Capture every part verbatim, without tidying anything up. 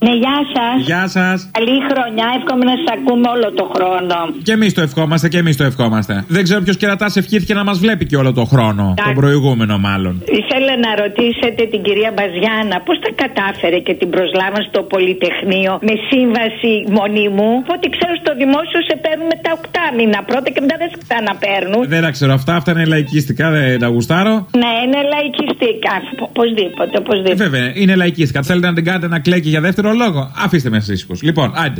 Ναι, γεια σας. Γεια σας. Καλή χρονιά, εύχομαι να σας ακούμε όλο το χρόνο. Και εμείς το ευχόμαστε, και εμείς το ευχόμαστε. Δεν ξέρω ποιος κερατάς ευχήθηκε να μας βλέπει και όλο το χρόνο. Ά. Τον προηγούμενο, μάλλον. Ήθελα να ρωτήσετε την κυρία Μπαζιάνα πώς τα κατάφερε και την προσλάβαν στο Πολυτεχνείο με σύμβαση μονίμου. Ό,τι ξέρω στο δημόσιο σε παίρνουν με τα οκτώ μήνα πρώτα και μετά δεν σε ξαναπαίρνουν. Δεν τα ξέρω αυτά, αυτά είναι λαϊκίστικα, δεν τα γουστάρω. Ναι, είναι λαϊκιστικά. Οπωσδήποτε, οπωσδήποτε. Ε, βέβαια, είναι λαϊκίστικα. Θέλετε να την κάνετε να κλαίκει για δεύτερο λόγο. Αφήστε με ήσυχους. Λοιπόν, άντε.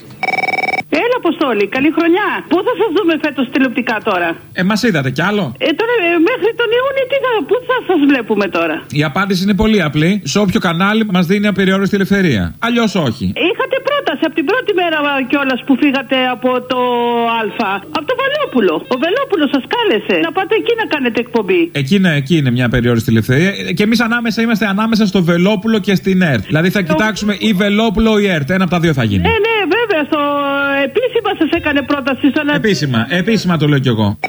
Έλα, Αποστόλη, καλή χρονιά. Πού θα σας δούμε φέτος τηλεοπτικά τώρα? Ε, μας είδατε κι άλλο. Ε, τώρα ε, μέχρι τον Ιούνιο τι θα, πού θα σας βλέπουμε τώρα? Η απάντηση είναι πολύ απλή. Σε όποιο κανάλι μας δίνει απεριόριστη ελευθερία. Αλλιώς όχι. Είχατε πρόταση από την πρώτη μέρα κιόλας που φύγατε από το Α. Από το Βελόπουλο. Ο Βελόπουλος σας κάλεσε να πάτε εκεί να κάνετε εκπομπή. Εκεί είναι, εκεί είναι μια απεριόριστη ελευθερία. Και εμείς ανάμεσα είμαστε ανάμεσα στο Βελόπουλο και στην ΕΡΤ. Δηλαδή θα κοιτάξουμε ή Βελόπουλο ή ΕΡΤ. Ένα από τα δύο θα γίνει. Ναι, ναι, βέβαια. Στο επίσημα σας έκανε πρόταση. Στον... Επίσημα, επίσημα το λέω κι εγώ.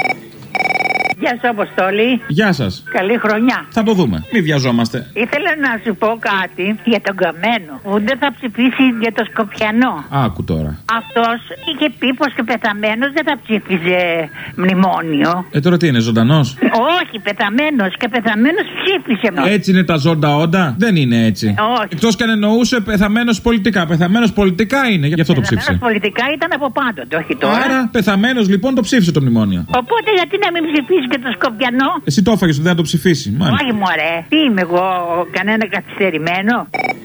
Γεια σου, Αποστόλη. Γεια σας. Καλή χρονιά. Θα το δούμε. Μην βιαζόμαστε. Ήθελα να σου πω κάτι για τον Καμένο. Που δεν θα ψηφίσει για το Σκοπιανό. Άκου τώρα. Αυτός είχε πει πως και πεθαμένος δεν θα ψήφιζε μνημόνιο. Ε, τώρα τι είναι, ζωντανός? Όχι, πεθαμένος. Και πεθαμένος ψήφισε. Έτσι είναι τα ζώντα όντα? Δεν είναι έτσι. Όχι. Εκτός κι αν εννοούσε πεθαμένος πολιτικά. Πεθαμένος πολιτικά είναι, γι' αυτό το ψήφισε. Πεθαμένος πολιτικά ήταν από πάντοτε, όχι τώρα. Άρα πεθαμένος λοιπόν το ψήφισε το μνημόνιο. Οπότε γιατί να μην ψηφίσει και το Σκοπιανό? Εσύ το έφαγες, δεν θα το ψηφίσει. Μάλιστα. Όχι, μωρέ. Τι είμαι εγώ, κανένα καθυστερημένο?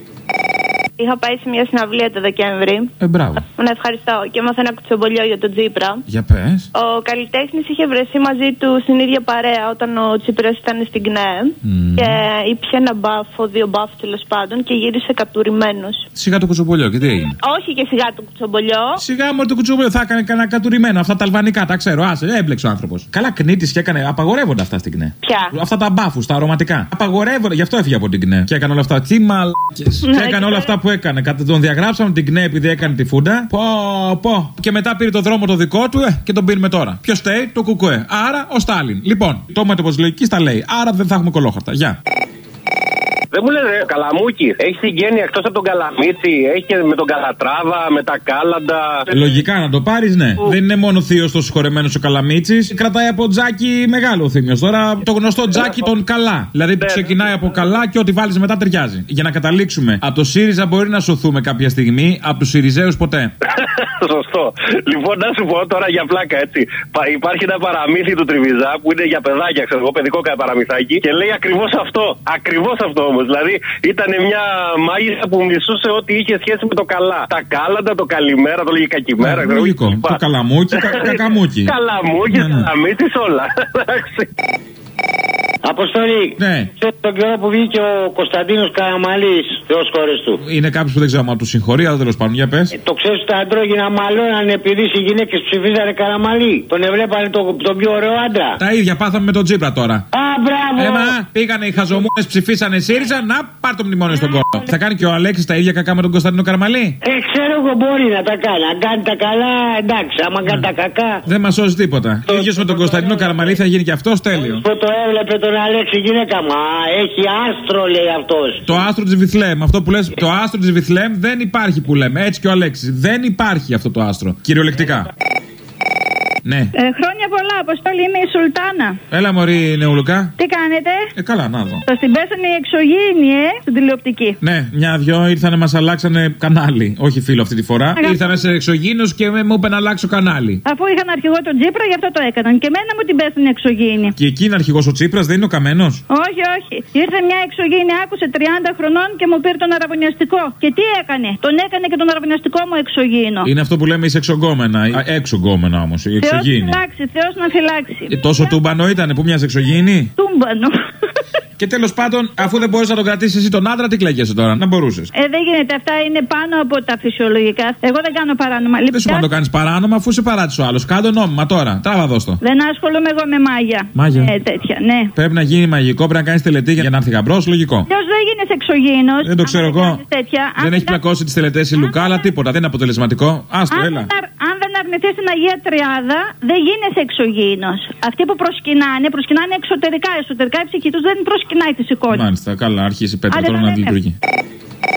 Είχα πάει σε μια συναυλία το Δεκέμβρη. Ε, μπράβο. Να ευχαριστώ. Και έμαθα ένα κουτσομπολιό για τον Τσίπρα. Για πες. Ο καλλιτέχνης είχε βρεθεί μαζί του στην ίδια παρέα όταν ο Τσίπρας ήταν στην ΚΝΕ. Mm. Και ήπια ένα μπάφο, δύο μπάφο τέλος πάντων, και γύρισε κατουρημένος. Σιγά το κουτσομπολιό, και τι έγινε? Όχι και σιγά το κουτσομπολιό. Σιγά μου το κουτσομπολιό, θα έκανε κανένα κατουρημένο. Αυτά τα αλβανικά, τα ξέρω. Άσε, έμπλεξε ο άνθρωπος. Καλά, κνήτης και έκανε. Απαγορεύονται αυτά στην ΚΝΕ. Ποια? Αυτά τα μπάφου, τα αρωματικά. Απαγορεύονται, γι' αυτό έφυγε από την ΚΝΕ. Και έκανε όλα αυτά. Τι μαλακές. Ναι, και έκανε όλα αυτά που έκανε. Κατά τον διαγράψαμε την ΚΝΕ επειδή έκανε τη φούντα. Πω, πω. Και μετά πήρε το δρόμο το δικό του ε, και τον πήρε τώρα. Ποιο στέει? Το Κουκουέ. Άρα ο Στάλιν. Λοιπόν, το μέτωπο τη λογική τα λέει. Άρα δεν θα έχουμε κολόχαρτα. Γεια. Δεν μου λένε Καλαμούκι. Έχει συγγένεια εκτός από τον Καλαμίτσι. Έχει και με τον Καλατράβα, με τα Κάλαντα. Λογικά να το πάρεις, ναι. Ου. Δεν είναι μόνο θείος το συγχωρεμένος ο Καλαμίτσης. Κρατάει από τζάκι μεγάλο θύμιος. Τώρα το γνωστό τζάκι τον Καλά. Δηλαδή ναι, ξεκινάει από Καλά και ό,τι βάλεις μετά ταιριάζει. Για να καταλήξουμε. Από το ΣΥΡΙΖΑ μπορεί να σωθούμε κάποια στιγμή. Από τους ΣΥΡΙΖΑΙΟΥΣ ποτέ. Σωστό. Λοιπόν, να σου πω τώρα για πλάκα, έτσι. Υπάρχει ένα παραμύθι του Τριβιζά που είναι για παιδάκια, ξέρω εγώ, παιδικό παραμυθάκι. Και λέει ακριβώς αυτό. Ακριβώς αυτό όμως. Δηλαδή ήταν μια μάγισσα που μισούσε ό,τι είχε σχέση με το καλά. Τα Κάλαντα, το καλημέρα, το λέγει κακημέρα. Ναι, λογικό. Το καλαμούκι, κα, κακαμούκι. Καλαμούκι, ναι, ναι. Καλαμίτσις, όλα. Αποστολή, ναι. Σε τον καιρό που βγήκε ο Κωνσταντίνος Καραμαλής, Θεός χώρες του. Είναι κάποιος που δεν ξέρω αν του συγχωρεί, αλλά τέλος πάντων, για πες. Ε, το ξέρεις, τα αντρόγυνα μαλώνανε επειδή οι γυναίκες ψηφίζανε Καραμαλή. Τον έβλεπανε τον το πιο ωραίο άντρα. Τα ίδια πάθαμε με τον Τσίπρα τώρα. Α, μπράβο! Έμα, πήγανε οι χαζομούνες, ψηφίσανε ΣΥΡΙΖΑ, να πάρ' το μνημόνιο στον κόλο. Θα κάνει και ο Αλέξης τα ίδια κακά με τον Κωνσταντίνο Καραμαλή? Ε, ξέρω εγώ, μπορεί να τα κάνει. Αν κάνει τα καλά, εντάξει. Άμα κάνει τα κακά. Δεν μας σώζει τίποτα. Το ίδιο με τον Κωνσταντίνο Καραμαλή θα γίνει και αυτός τέλειο. Που το έβλεπε τον Αλέξη γυναίκα, μα έχει άστρο, λέει αυτός. Το άστρο της Βιθλέμ, αυτό που λες, το άστρο της Βιθλέμ δεν υπάρχει που λέμε. Έτσι και ο Αλέξης. Δεν υπάρχει αυτό το άστρο. Κυριολεκτικά. Ναι. Ε, χρόνια πολλά, Αποστόλη, είμαι η Σουλτάνα. Έλα, μωρή νεουλουκά. Τι κάνετε? Ε, καλά, να δω. Σας την πέσανε οι εξωγήινοι, ε, στην τηλεοπτική. Ναι, μια-δυο ήρθαν να μας αλλάξανε κανάλι. Όχι φίλο αυτή τη φορά. Αγα... Ήρθανε σε εξωγήινους και μου είπε να αλλάξω κανάλι. Αφού είχαν αρχηγό τον Τσίπρα, γι' αυτό το έκαναν. Και εμένα μου την πέσανε εξωγήινοι. Και εκεί είναι αρχηγός ο Τσίπρας, δεν είναι ο Καμένος? Όχι, όχι. Ήρθε μια εξωγήινη, άκουσε τριάντα χρονών και μου πήρε τον αραβωνιαστικό. Και τι έκανε? Τον έκανε και τον αραβωνιαστικό μου εξωγήινο. Είναι αυτό που λέμε εισεξογκόμενα. Έξογκόμενα όμως. Εξωγήινη. Θεός να φυλάξει. Ε, τόσο τούμπανο ήταν που μοιάζει εξωγήινη. Τούμπανο. Και τέλος πάντων, αφού δεν μπορείς να τον κρατήσεις εσύ τον άντρα, τι κλαίγεσαι τώρα? Να μπορούσες. Ε, δεν γίνεται. Αυτά είναι πάνω από τα φυσιολογικά. Εγώ δεν κάνω παράνομα. Δεν σου πω να το κάνεις παράνομα, αφού σε παράτησε ο άλλος. Κάντο νόμιμα τώρα. Τράβα δώστο. Δεν ασχολούμαι εγώ με μάγια. Μάγια. Ε, τέτοια, ναι. Πρέπει να γίνει μαγικό, πρέπει να κάνεις τελετή για να έρθει γαμπρός, λογικό. Ποιο δεν γίνεις εξωγήινος? Δεν το ξέρω εγώ. Δεν έχει πλακώσει τις τελετές η Λουκά, αλλά τίποτα. Δεν είναι αποτελεσματικό. Άστο, έλα. Αν δεν αρνηθείς την Αγία Τριάδα, δεν γίνεσαι εξωγήινος. Αυτοί που προσκυνάνε, προσκυνάνε εξωτερικά. Εσωτερικά η ψυχή τους δεν προσκυνάει τις εικόνες. Μάλιστα, καλά, αρχίσει η Πέτρα τώρα να λειτουργεί.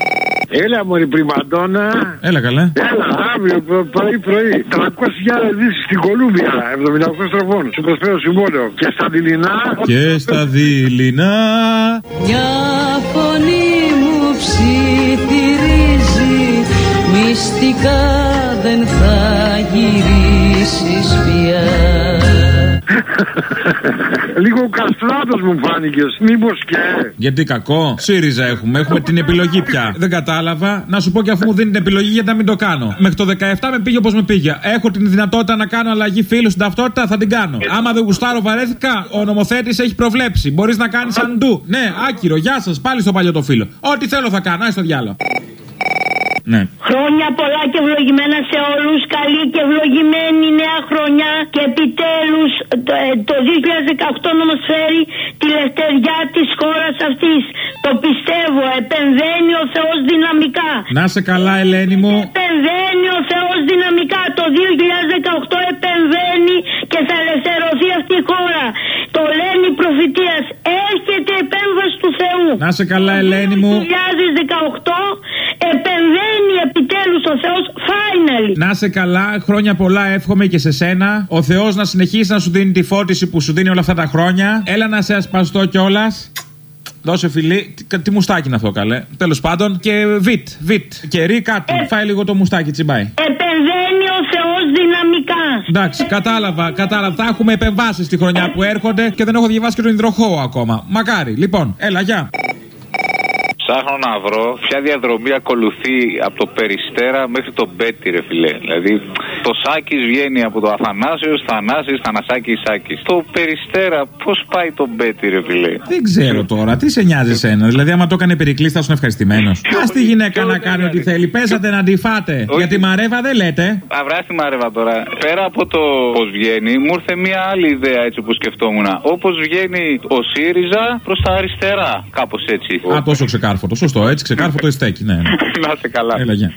Έλα μωρή πριμαντόνα. Έλα καλέ. Έλα αύριο πρωί πρωί. τριακόσιες χιλιάδες δύσεις στην Κολούμπια. εβδομήντα οκτώ στροφών. Σου προσφέρω συμβόλαιο. Και στα δειλινά. Και στα δειλινά. Μια φωνή μου ψιθυρίζει. Μυστικά δεν θα γυρίσεις πια. Λίγο καστράτος μου φάνηκες. Μήπως και. Γιατί κακό. ΣΥΡΙΖΑ έχουμε. Έχουμε την επιλογή πια. Δεν κατάλαβα. Να σου πω και αφού μου δίνει την επιλογή γιατί να μην το κάνω. Μέχρι το δεκαεπτά με πήγε όπως με πήγε. Έχω την δυνατότητα να κάνω αλλαγή φίλου στην ταυτότητα, θα την κάνω. Άμα δεν γουστάρω, βαρέθηκα. Ο νομοθέτης έχει προβλέψει. Μπορείς να κάνεις αντού. Ναι, άκυρο. Γεια σας. Πάλι στο παλιό το φίλο. Ό,τι θέλω θα κάνω. Άι στο διάλο. Ναι. Χρόνια πολλά και ευλογημένα σε όλους. Καλή και ευλογημένη νέα χρονιά. Και επιτέλους το, το δύο χιλιάδες δεκαοκτώ να μας φέρει τη λευτεριά της χώρας αυτής. Το πιστεύω. Επεμβαίνει ο Θεός δυναμικά. Να σε καλά, Ελένη μου. Επεμβαίνει ο Θεός δυναμικά. Το δύο χιλιάδες δεκαοκτώ επεμβαίνει και θα ελευθερωθεί αυτή η χώρα. Το λένε οι προφητείες. Έρχεται επέμβαση του Θεού. Να σε καλά, Ελένη μου. Το δύο χιλιάδες δεκαοκτώ επεμβαίνει επιτέλους ο Θεός, finally. Να σε καλά, χρόνια πολλά εύχομαι και σε σένα. Ο Θεός να συνεχίσει να σου δίνει τη φώτιση που σου δίνει όλα αυτά τα χρόνια. Έλα να σε ασπαστώ κιόλας. Δώσε φιλί. Τι, τι μουστάκι είναι αυτό, καλέ. Τέλος πάντων. Και βιτ, βιτ. Και ρί κάτι. Ε, Φάει λίγο το μουστάκι, τσιμπάει. Επεμβαίνει ο Θεός δυναμικά. Εντάξει, κατάλαβα, κατάλαβα. Θα έχουμε επεμβάσεις στη χρονιά που έρχονται και δεν έχω διαβάσει και τον υδροχώο ακόμα. Μακάρι. Λοιπόν, έλα, γεια. Ψάχνω να βρω ποια διαδρομή ακολουθεί από το Περιστέρα μέχρι το Μπέτη, ρε φιλέ. Δηλαδή, το Σάκης βγαίνει από το Αθανάσιος, Θανάσης, Θανασάκης, Σάκης. Το Περιστέρα, πώς πάει το Μπέτη, ρε φιλέ. Δεν ξέρω τώρα, τι σε νοιάζει εσένα. Δηλαδή, άμα το έκανε Περικλής, θα ήσουν ευχαριστημένος. Ας τη γυναίκα να κάνει ό,τι θέλει. Πέσατε να τη φάτε. Για τη Μαρέβα δεν λέτε. Αυρά τη Μαρέβα τώρα. Πέρα από το πώς βγαίνει, μου ήρθε μια άλλη ιδέα έτσι που σκεφτόμουν. Όπως βγαίνει ο ΣΥΡΙΖΑ προς τα αριστερά. Κάπως έτσι. Α, τόσο ξεκάρφωτο. Σωστό, έτσι ξεκάρφωτο στέκει, ναι. Να είστε καλά. Έλα, γεια.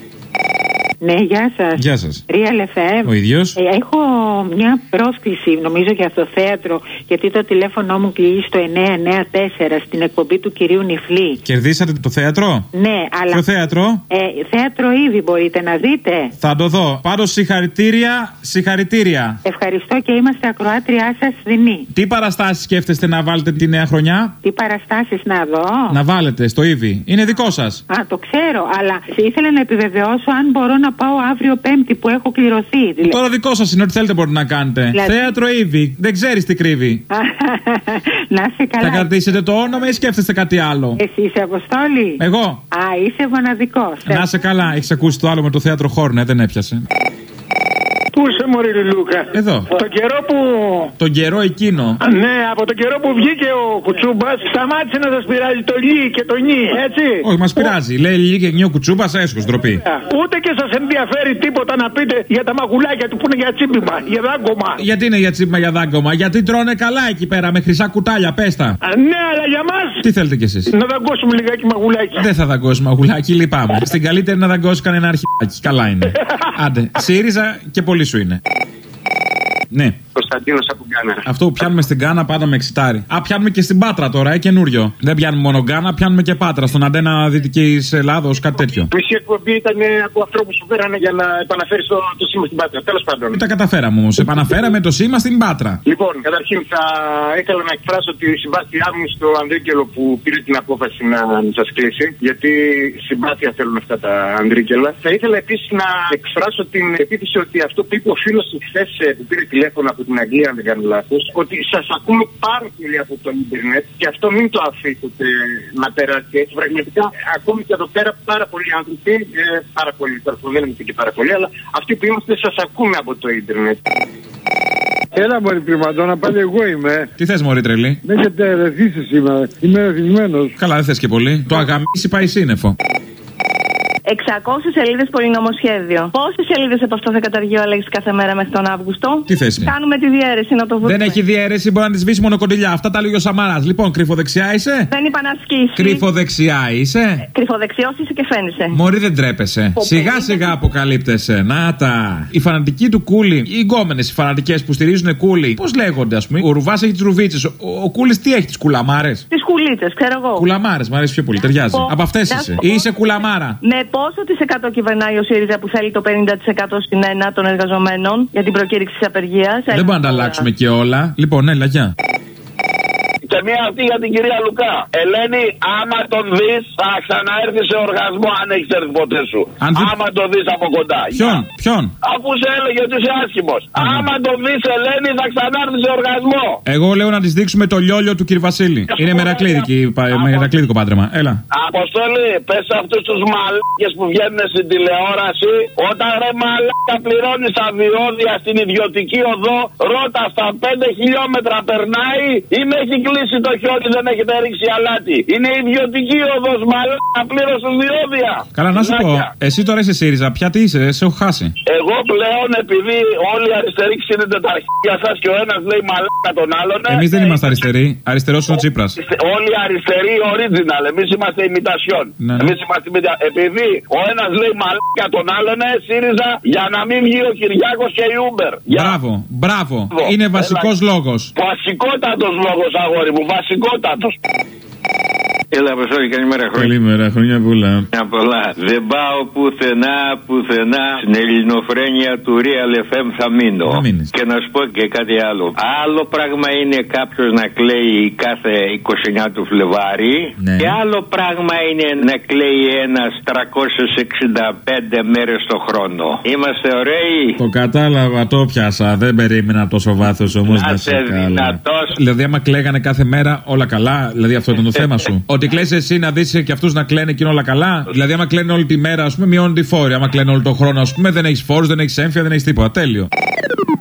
Ναι, γεια σας. Γεια σας. Real εφ εμ. Ο ίδιος. Ε, έχω μια πρόσκληση, νομίζω, για το θέατρο, γιατί το τηλέφωνο μου κλείσει στο εννιά εννιά τέσσερα στην εκπομπή του κυρίου Νιφλή. Κερδίσατε το θέατρο? Ναι, αλλά. Ποιο θέατρο? Ε, θέατρο ήδη μπορείτε να δείτε. Θα το δω. Πάντως συγχαρητήρια, συγχαρητήρια. Ευχαριστώ και είμαστε ακροάτριά σας δεινή. Τι παραστάσεις σκέφτεστε να βάλετε τη νέα χρονιά? Τι παραστάσεις να δω? Να βάλετε στο Ήβι. Είναι δικό σας. Α, το ξέρω, αλλά ήθελα να επιβεβαιώσω αν μπορώ να πάω αύριο Πέμπτη που έχω κληρωθεί. Δηλαδή. Τώρα δικό σας είναι, ό,τι θέλετε μπορείτε να κάνετε. Δηλαδή. Θέατρο Ήβι. Δεν ξέρεις τι κρύβει. Να είσαι καλά. Θα κρατήσετε το όνομα ή σκέφτεστε κάτι άλλο? Εσύ είσαι Αποστόλη? Εγώ. Α, είσαι μοναδικός. Να είσαι καλά. Έχεις ακούσει το άλλο με το θέατρο Χόρνε, δεν έπιασε. Πού είσαι, μωρή Λουλούκα? Εδώ. Τον καιρό που. Τον καιρό εκείνο. Ναι, από τον καιρό που βγήκε ο Κουτσούμπας, σταμάτησε να σας πειράζει το λί και το νι, έτσι. Όχι, μας πειράζει. Ο... Λέει λί και νι ο Κουτσούμπας, έσχος, ντροπή. Ούτε και σας ενδιαφέρει τίποτα να πείτε για τα μαγουλάκια του που είναι για τσίπημα, για δάγκωμα. Γιατί είναι για τσίπημα, για δάγκωμα? Γιατί τρώνε καλά εκεί πέρα με χρυσά κουτάλια, πέστα. Ναι, αλλά για μας. Τι θέλετε κι εσείς? Να δαγκώσουμε λιγάκι μαγουλάκι. Δεν θα δαγκώσουμε μαγουλάκι, λυπάμαι. Στην καλύτερη να δαγκώσει κανένα αρχιδάκι. Καλά είναι. Άντε, ΣΥΡΙΖΑ και πολύ σου είναι. Ναι. Κωνσταντίνος από Γκάνα. Αυτό που πιάνουμε στην Γκάνα πάντα με εξητάρει. Α, πιάνουμε και στην Πάτρα τώρα, ε, καινούριο. Δεν πιάνουμε μόνο Γκάνα, πιάνουμε και Πάτρα. Στον αντένα Δυτικής Ελλάδος, κάτι τέτοιο. Μισή εκπομπή ήταν από ανθρώπους που φέρανε για να επαναφέρει το, το σήμα στην Πάτρα. Τέλος πάντων. Τι τα καταφέραμε όμως. Επαναφέραμε το σήμα στην Πάτρα. Λοιπόν, καταρχήν θα ήθελα να εκφράσω τη συμπάθειά μου στο Ανδρίκελο που πήρε την απόφαση να σας κλείσει. Γιατί συμπάθεια θέλουν αυτά τα Ανδρίκελα. Θα ήθελα επίσης να εκφράσω την επίθεση ότι αυτό που είπε ο φίλος του χθες που πήρε τηλέφωνο από την Αγγλία, αν δεν κάνω λάθος, ότι σας ακούμε πάρα πολύ από το Ιντερνετ και αυτό μην το αφήσετε να περάσει έτσι. Πραγματικά, ακόμη και εδώ πέρα πάρα πολλοί άνθρωποι, ε, πάρα πολλοί, δεν είναι και πάρα πολλοί, αλλά αυτοί που είμαστε σας ακούμε από το Ιντερνετ. Έλα μωρή πριμαντόνα, πάλι εγώ είμαι. Τι θες μωρή τρελή? Με έχετε ερεθίσει σήμερα, είμαι εθισμένος. Καλά, δεν θες και πολύ. Το αγαμίσι πάει σύννεφο. εξακόσιες σελίδες πολυνομοσχέδιο. Πόσες σελίδες από αυτό θα καταργεί ο Αλέξης κάθε μέρα μέχρι τον Αύγουστο? Τι θέση? Κάνουμε τη διαίρεση να το βρούμε. Δεν έχει διαίρεση, μπορεί να τη σβήσει μονοκοντιλιά. Αυτά τα λέγει ο Σαμαράς. Λοιπόν, κρυφοδεξιά είσαι. Δεν είπα να ασκήσει. Κρυφοδεξιά είσαι. Κρυφοδεξιός είσαι και φαίνεσαι. Μωρή δεν τρέπεσαι. Σιγά σιγά αποκαλύπτεσαι. Να τα. Οι φανατικοί του Κούλι, οι γκόμενες οι φανατικές που στηρίζουν Κούλι, πώς λέγονται, ας πούμε. Ο Ρουβάς έχει τις ρουβίτσες. Ο, ο Κούλις τι έχει, τις κουλαμάρες. Τις κουλίτσες, ξέρω εγώ. Κουλαμάρες, μου αρέσει πιο πολύ, ταιριάζει. Ο... Από αυτές είσαι. Ή είσαι κουλαμάρα. Με πόσο της εκατό κυβερνάει ο ΣΥΡΙΖΑ που θέλει το πενήντα τοις εκατό στην ΕΝΑ των εργαζομένων για την προκήρυξη της απεργίας? Δεν μπορούμε να τα αλλάξουμε και όλα. Λοιπόν, έλα, γεια. Και μία αυτή για την κυρία Λουκά. Ελένη, άμα τον δεις, θα ξαναέρθει σε οργασμό αν έχεις έρθει ποτέ σου. Αν δι... Άμα τον δεις από κοντά. Ποιον, ποιον? Αφού σε έλεγε ότι είσαι άσχημος. Άμα τον δεις, Ελένη, θα ξανάρθει σε οργασμό. Εγώ λέω να της δείξουμε το λιόλιο του κύριου Βασίλη. Είναι μερακλείδικο πάντρεμα. Έλα. Αποστολή, πες σε αυτούς τους μαλάκες που βγαίνουν στην τηλεόραση, όταν ρε μαλάκα πληρώνεις τα διόδια στην ιδιωτική οδό, ρώτα στα πέντε χιλιόμετρα περνάει ή με έχει κλείσει το χιόνι, δεν έχετε ρίξει αλάτι. Είναι ιδιωτική οδός, μαλάκα, πλήρωσες διόδια. Καλά, να σου πω, εσύ τώρα είσαι ΣΥΡΙΖΑ, πια τι είσαι, σε έχω χάσει. Εγώ πλέον, επειδή όλοι οι αριστεροί ξύνετε τα αρχίδια σας και ο ένας λέει μαλάκα τον άλλον. Εμείς δεν είμαστε αριστεροί, αριστερός είναι ο Τσίπρας. Όλοι οι αριστεροί original, εμείς είμαστε imitation. Ναι. Εμείς είμαστε imita... Επειδή ο ένας λέει μαλάκα τον άλλον, ΣΥΡΙΖΑ, για να μην βγει ο Κυριάκος και η Uber. Μπράβο, μπράβο. Είναι βασικός λόγος. Βασικότατος λόγος, αγόρι μου, βασικότατος. Έλα, Αποστόλη, καλημέρα, χρόνια. Καλημέρα, χρόνια πολλά. Χρόνια πολλά. Δεν πάω πουθενά, πουθενά. Στην ελληνοφρένεια του Real εφ εμ θα μείνω. Και να σου πω και κάτι άλλο. Άλλο πράγμα είναι κάποιος να κλαίει κάθε είκοσι εννέα του Φλεβάρι. Ναι. Και άλλο πράγμα είναι να κλαίει ένας τριακόσιες εξήντα πέντε μέρες το χρόνο. Είμαστε ωραίοι. Το κατάλαβα, το πιάσα. Δεν περίμενα τόσο βάθος όμως να σε καλά. Δηλαδή, άμα κλαίγανε κάθε μέρα όλα καλά, δηλαδή αυτό ήταν το θέμα σου. Ότι κλαις εσύ να δεις και αυτούς να κλαίνε και είναι όλα καλά. Δηλαδή, άμα κλαίνουν όλη τη μέρα, ας πούμε, μειώνουν τη φόρη. Άμα κλαίνουν όλο τον χρόνο, ας πούμε, δεν έχεις φόρους, δεν έχεις έμφυα, δεν έχεις τίποτα. Τέλειο.